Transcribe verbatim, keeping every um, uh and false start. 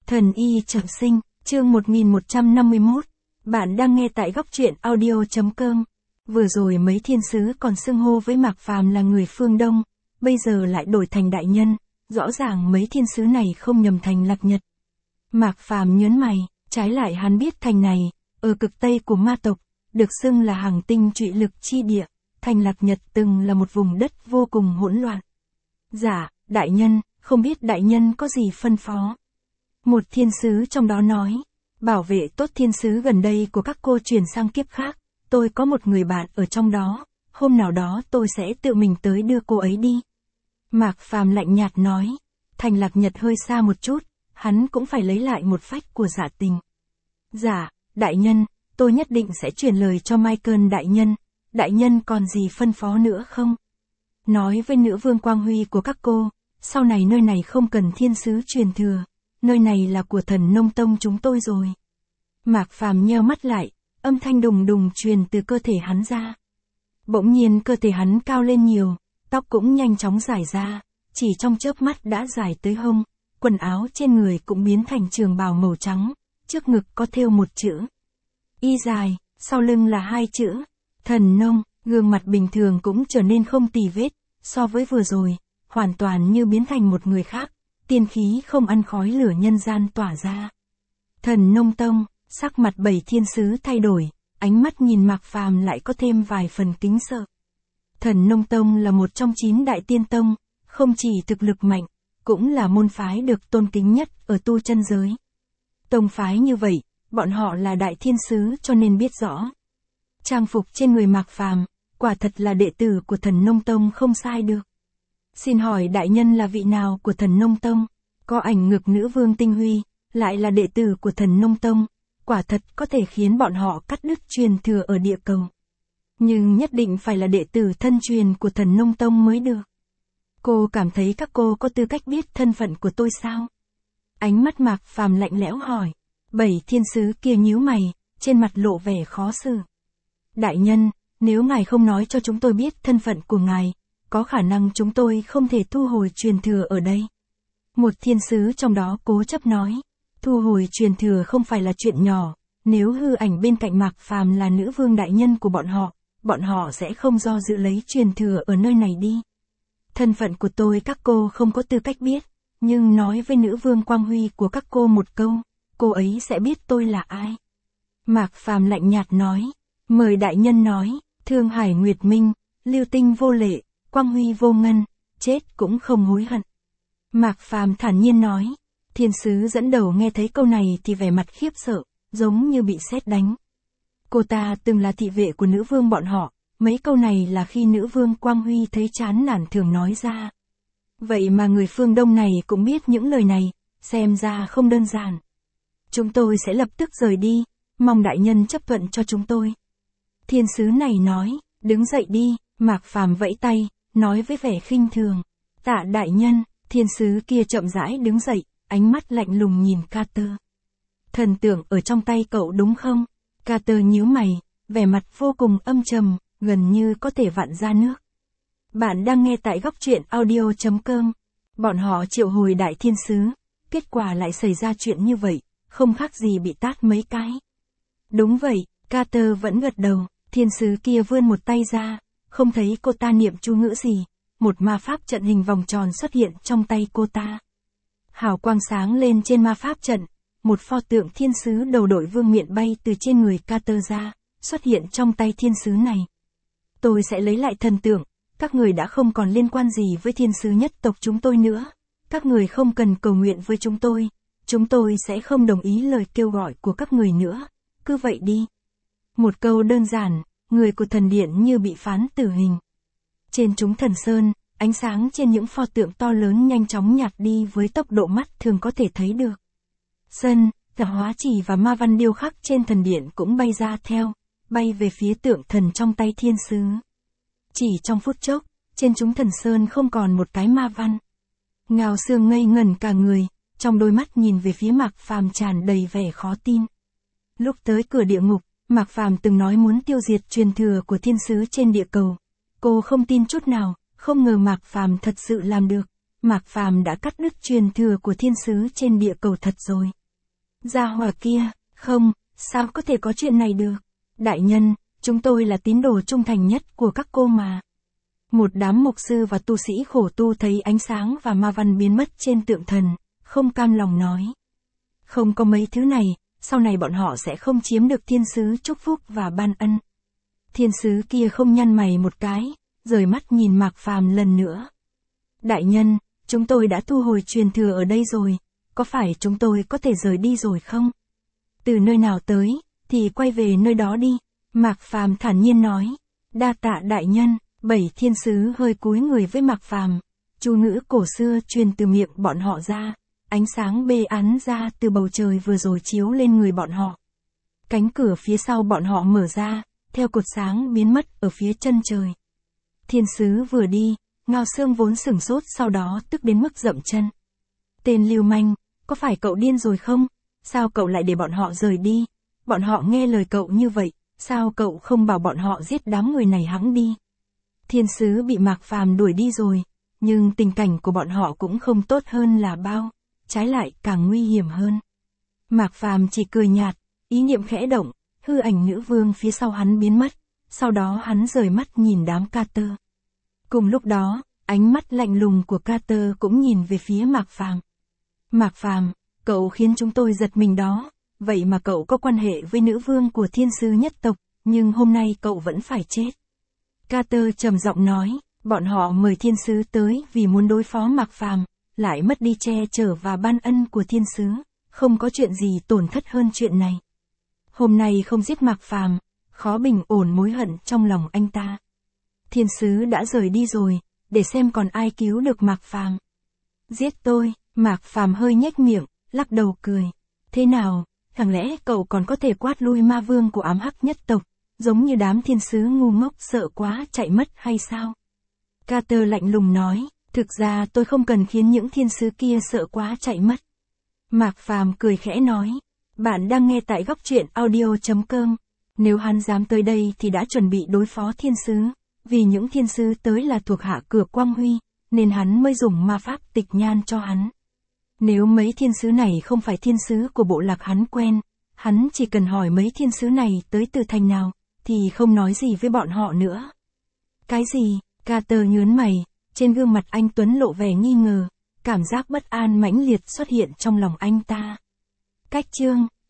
Thần y trọng sinh, chương một nghìn một trăm năm mươi mốt. Bạn đang nghe tại góc truyện audio chấm com. Vừa rồi mấy thiên sứ còn xưng hô với Mạc Phàm là người phương Đông, bây giờ lại đổi thành đại nhân, rõ ràng mấy thiên sứ này không nhầm thành Lạc Nhật. Mạc Phàm nhớn mày, trái lại hắn biết thành này, ở cực Tây của ma tộc, được xưng là hàng tinh trụy lực chi địa, thành Lạc Nhật từng là một vùng đất vô cùng hỗn loạn. Dạ, đại nhân, không biết đại nhân có gì phân phó. Một thiên sứ trong đó nói, bảo vệ tốt thiên sứ gần đây của các cô chuyển sang kiếp khác, tôi có một người bạn ở trong đó, hôm nào đó tôi sẽ tự mình tới đưa cô ấy đi. Mạc Phàm lạnh nhạt nói, thành Lạc Nhật hơi xa một chút, hắn cũng phải lấy lại một phách của Dạ Tình. Dạ, đại nhân, tôi nhất định sẽ truyền lời cho Michael đại nhân, đại nhân còn gì phân phó nữa không? Nói với nữ vương Quang Huy của các cô, sau này nơi này không cần thiên sứ truyền thừa, nơi này là của Thần Nông Tông chúng tôi rồi. Mạc Phàm nheo mắt lại, âm thanh đùng đùng truyền từ cơ thể hắn ra. Bỗng nhiên cơ thể hắn cao lên nhiều, tóc cũng nhanh chóng dài ra, chỉ trong chớp mắt đã dài tới hông, quần áo trên người cũng biến thành trường bào màu trắng, trước ngực có thêu một chữ Y dài, sau lưng là hai chữ Thần Nông, gương mặt bình thường cũng trở nên không tì vết, so với vừa rồi, hoàn toàn như biến thành một người khác, tiên khí không ăn khói lửa nhân gian tỏa ra. Thần Nông Tông, sắc mặt bảy thiên sứ thay đổi, ánh mắt nhìn Mạc Phàm lại có thêm vài phần kính sợ. Thần Nông Tông là một trong chín đại tiên tông, không chỉ thực lực mạnh, cũng là môn phái được tôn kính nhất ở tu chân giới. Tông phái như vậy, bọn họ là đại thiên sứ cho nên biết rõ. Trang phục trên người Mạc Phàm, quả thật là đệ tử của Thần Nông Tông không sai được. Xin hỏi đại nhân là vị nào của Thần Nông Tông? Có ảnh ngực nữ vương Tinh Huy, lại là đệ tử của Thần Nông Tông, quả thật có thể khiến bọn họ cắt đứt truyền thừa ở địa cầu. Nhưng nhất định phải là đệ tử thân truyền của Thần Nông Tông mới được. Cô cảm thấy các cô có tư cách biết thân phận của tôi sao? Ánh mắt Mạc Phàm lạnh lẽo hỏi. Bảy thiên sứ kia nhíu mày, trên mặt lộ vẻ khó xử. Đại nhân, nếu ngài không nói cho chúng tôi biết thân phận của ngài, có khả năng chúng tôi không thể thu hồi truyền thừa ở đây. Một thiên sứ trong đó cố chấp nói, thu hồi truyền thừa không phải là chuyện nhỏ, nếu hư ảnh bên cạnh Mạc Phàm là nữ vương đại nhân của bọn họ, bọn họ sẽ không do dự lấy truyền thừa ở nơi này đi. Thân phận của tôi các cô không có tư cách biết, nhưng nói với nữ vương Quang Huy của các cô một câu, cô ấy sẽ biết tôi là ai. Mạc Phàm lạnh nhạt nói, mời đại nhân nói, Thương Hải Nguyệt Minh, Lưu Tinh vô lệ, Quang Huy vô ngân, chết cũng không hối hận. Mạc Phàm thản nhiên nói, thiên sứ dẫn đầu nghe thấy câu này thì vẻ mặt khiếp sợ, giống như bị sét đánh. Cô ta từng là thị vệ của nữ vương bọn họ, mấy câu này là khi nữ vương Quang Huy thấy chán nản thường nói ra. Vậy mà người phương Đông này cũng biết những lời này, xem ra không đơn giản. Chúng tôi sẽ lập tức rời đi, mong đại nhân chấp thuận cho chúng tôi. Thiên sứ này nói, đứng dậy đi, Mạc Phàm vẫy tay, nói với vẻ khinh thường. Tạ đại nhân, thiên sứ kia chậm rãi đứng dậy, ánh mắt lạnh lùng nhìn Carter. Thần tượng ở trong tay cậu đúng không? Carter nhíu mày, vẻ mặt vô cùng âm trầm, gần như có thể vặn ra nước. Bạn đang nghe tại góc truyện audio chấm com. Bọn họ triệu hồi đại thiên sứ, kết quả lại xảy ra chuyện như vậy, không khác gì bị tát mấy cái. Đúng vậy, Carter vẫn gật đầu, thiên sứ kia vươn một tay ra, không thấy cô ta niệm chú ngữ gì, một ma pháp trận hình vòng tròn xuất hiện trong tay cô ta. Hào quang sáng lên trên ma pháp trận, một pho tượng thiên sứ đầu đội vương miện bay từ trên người Carter ra, xuất hiện trong tay thiên sứ này. Tôi sẽ lấy lại thần tượng, các người đã không còn liên quan gì với thiên sứ nhất tộc chúng tôi nữa, các người không cần cầu nguyện với chúng tôi, chúng tôi sẽ không đồng ý lời kêu gọi của các người nữa, cứ vậy đi. Một câu đơn giản, người của thần điện như bị phán tử hình. Trên chúng thần sơn, ánh sáng trên những pho tượng to lớn nhanh chóng nhạt đi với tốc độ mắt thường có thể thấy được. Sân, cả hóa chỉ và ma văn điêu khắc trên thần điện cũng bay ra theo, bay về phía tượng thần trong tay thiên sứ. Chỉ trong phút chốc, trên chúng thần sơn không còn một cái ma văn. Ngao Sương ngây ngẩn cả người, trong đôi mắt nhìn về phía Mạc Phàm tràn đầy vẻ khó tin. Lúc tới cửa địa ngục, Mạc Phàm từng nói muốn tiêu diệt truyền thừa của thiên sứ trên địa cầu. Cô không tin chút nào, không ngờ Mạc Phàm thật sự làm được. Mạc Phàm đã cắt đứt truyền thừa của thiên sứ trên địa cầu thật rồi. Gia hỏa kia, không, sao có thể có chuyện này được? Đại nhân, chúng tôi là tín đồ trung thành nhất của các cô mà. Một đám mục sư và tu sĩ khổ tu thấy ánh sáng và ma văn biến mất trên tượng thần, không cam lòng nói. Không có mấy thứ này, sau này bọn họ sẽ không chiếm được thiên sứ chúc phúc và ban ân. Thiên sứ kia không nhăn mày một cái, rời mắt nhìn Mạc Phàm lần nữa. Đại nhân, chúng tôi đã thu hồi truyền thừa ở đây rồi, có phải chúng tôi có thể rời đi rồi không? Từ nơi nào tới, thì quay về nơi đó đi, Mạc Phàm thản nhiên nói. Đa tạ đại nhân, bảy thiên sứ hơi cúi người với Mạc Phàm. Chú ngữ cổ xưa truyền từ miệng bọn họ ra, ánh sáng bê án ra từ bầu trời vừa rồi chiếu lên người bọn họ. Cánh cửa phía sau bọn họ mở ra, theo cột sáng biến mất ở phía chân trời. Thiên sứ vừa đi, Ngao Xương vốn sửng sốt sau đó tức đến mức dậm chân. Tên lưu manh, có phải cậu điên rồi không? Sao cậu lại để bọn họ rời đi? Bọn họ nghe lời cậu như vậy, sao cậu không bảo bọn họ giết đám người này hẵng đi? Thiên sứ bị Mạc Phàm đuổi đi rồi, nhưng tình cảnh của bọn họ cũng không tốt hơn là bao, trái lại càng nguy hiểm hơn. Mạc Phàm chỉ cười nhạt, ý niệm khẽ động, hư ảnh nữ vương phía sau hắn biến mất, sau đó hắn rời mắt nhìn đám Carter. Cùng lúc đó, ánh mắt lạnh lùng của Carter cũng nhìn về phía Mạc Phàm. Mạc Phàm, cậu khiến chúng tôi giật mình đó, vậy mà cậu có quan hệ với nữ vương của thiên sứ nhất tộc, nhưng hôm nay cậu vẫn phải chết. Carter trầm giọng nói, bọn họ mời thiên sứ tới vì muốn đối phó Mạc Phàm, lại mất đi che chở và ban ân của thiên sứ, không có chuyện gì tổn thất hơn chuyện này. Hôm nay không giết Mạc Phàm, khó bình ổn mối hận trong lòng anh ta. Thiên sứ đã rời đi rồi, để xem còn ai cứu được Mạc Phàm. Giết tôi, Mạc Phàm hơi nhếch miệng, lắc đầu cười. Thế nào, chẳng lẽ cậu còn có thể quát lui ma vương của ám hắc nhất tộc, giống như đám thiên sứ ngu ngốc sợ quá chạy mất hay sao? Carter lạnh lùng nói, thực ra tôi không cần khiến những thiên sứ kia sợ quá chạy mất. Mạc Phàm cười khẽ nói, bạn đang nghe tại góc truyện audio chấm com. Nếu hắn dám tới đây thì đã chuẩn bị đối phó thiên sứ, vì những thiên sứ tới là thuộc hạ cửa Quang Huy, nên hắn mới dùng ma pháp tịch nhan cho hắn. Nếu mấy thiên sứ này không phải thiên sứ của bộ lạc hắn quen, hắn chỉ cần hỏi mấy thiên sứ này tới từ thành nào, thì không nói gì với bọn họ nữa. Cái gì? Carter nhớn mày, trên gương mặt anh Tuấn lộ vẻ nghi ngờ, cảm giác bất an mãnh liệt xuất hiện trong lòng anh ta. Cách chương